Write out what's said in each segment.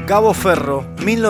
Gabo Ferro,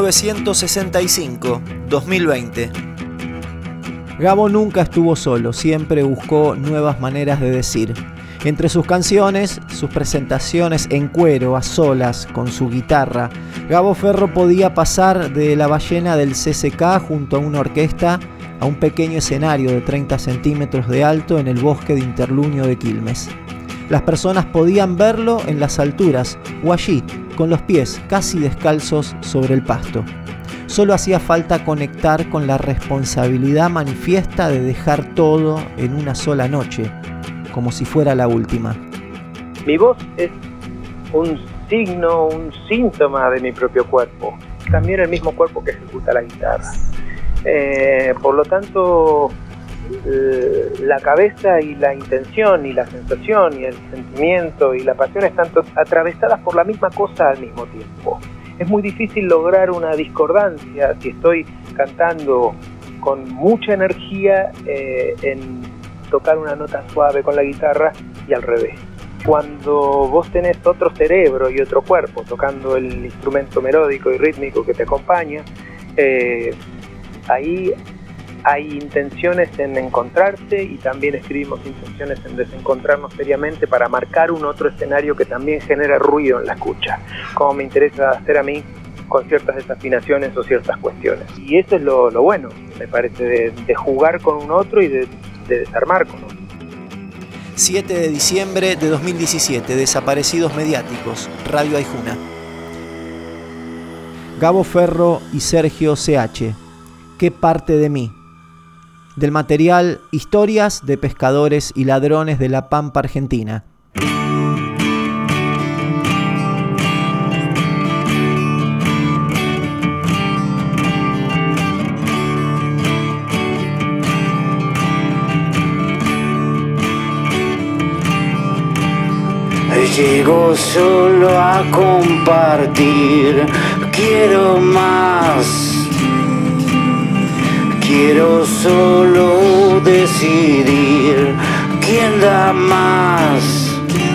1965-2020. Gabo nunca estuvo solo, siempre buscó nuevas maneras de decir. Entre sus canciones, sus presentaciones en cuero, a solas, con su guitarra, Gabo Ferro podía pasar de la ballena del CCK junto a una orquesta a un pequeño escenario de 30 centímetros de alto en el bosque de Interluño de Quilmes. Las personas podían verlo en las alturas o allí, con los pies casi descalzos sobre el pasto. Solo hacía falta conectar con la responsabilidad manifiesta de dejar todo en una sola noche, como si fuera la última. Mi voz es un signo, un síntoma de mi propio cuerpo, también el mismo cuerpo que ejecuta la guitarra. Por lo tanto, la cabeza y la intención y la sensación y el sentimiento y la pasión están atravesadas por la misma cosa al mismo tiempo. Es muy difícil lograr una discordancia si estoy cantando con mucha energía en tocar una nota suave con la guitarra y al revés. Cuando vos tenés otro cerebro y otro cuerpo tocando el instrumento melódico y rítmico que te acompaña, ahí hay intenciones en encontrarse y también escribimos intenciones en desencontrarnos seriamente para marcar un otro escenario que también genera ruido en la escucha, como me interesa hacer a mí con ciertas desafinaciones o ciertas cuestiones. Y eso es lo bueno, me parece, de jugar con un otro y de desarmar con otro. 7 de diciembre de 2017, Desaparecidos Mediáticos, Radio Aijuna. Gabo Ferro y Sergio CH. ¿Qué parte de mí? Del material Historias de pescadores y ladrones de la Pampa Argentina. Llego solo a compartir, quiero más. Quiero solo decidir quién da más.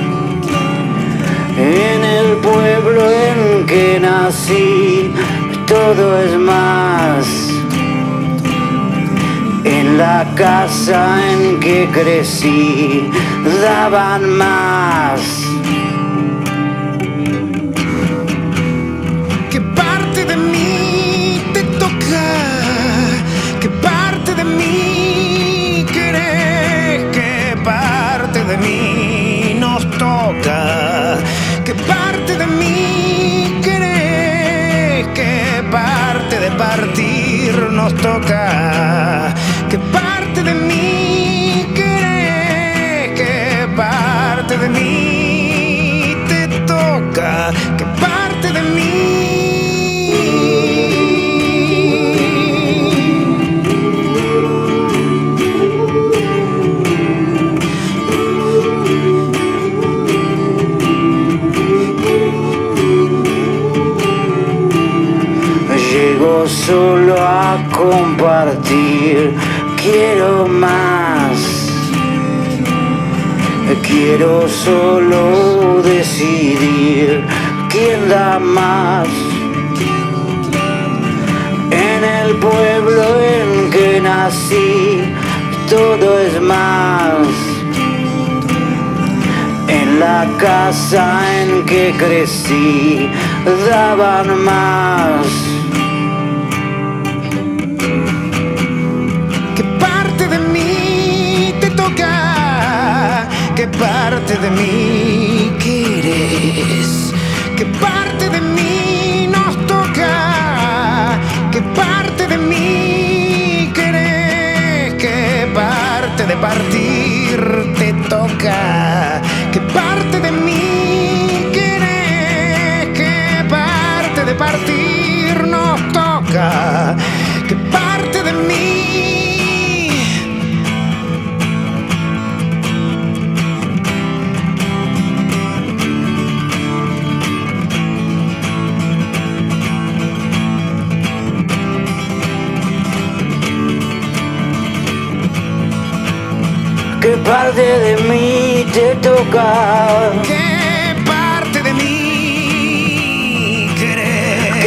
En el pueblo en que nací, todo es más. En la casa en que crecí, daban más. ¿Qué parte de mí te toca? ¿Qué parte de mí querés? ¿Qué parte de mí nos toca? ¿Qué parte de mí querés? ¿Qué parte de partir nos toca? ¿Qué parte de mí querés? ¿Qué parte de mí te toca? ¿Qué parte de mí? Solo a compartir, quiero más. Quiero solo decidir quién da más. En el pueblo en que nací, todo es más. En la casa en que crecí, daban más. ¿Qué parte de mí quieres? ¿Qué parte de mí nos toca? ¿Qué parte de mí querés? ¿Qué parte de partir te toca? ¿Qué parte de mí querés? ¿Qué parte de partir nos toca? ¿Qué parte de mí? ¿Qué parte de mí te toca? ¿Qué parte de mí querés?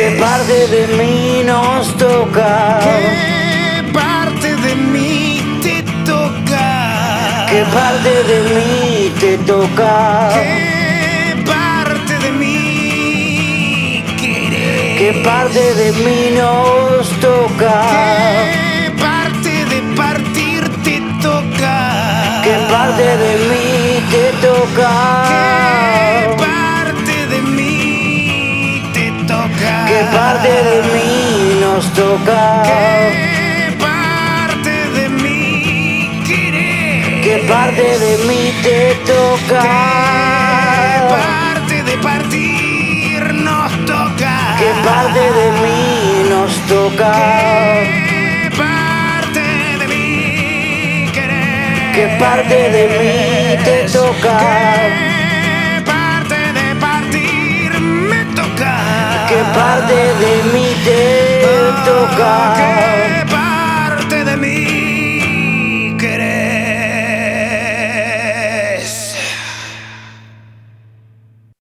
parte de mí nos toca? ¿Qué parte de mí te toca? ¿Qué parte de mí te toca? ¿Qué parte de mí querés? ¿Qué parte de mí nos toca? ¿Qué parte de partir te toca? ¿Qué parte de mí te toca? ¿Qué parte de mí te toca? ¿Qué parte de mí nos toca? ¿Qué parte de mí querés? ¿Qué parte de mí te toca? ¿Qué parte de partir nos toca? ¿Qué parte de mí nos toca? ¿Qué parte de mí querés? ¿Qué parte de mí te toca? ¿Qué parte de partir me toca? ¿Qué parte de mí te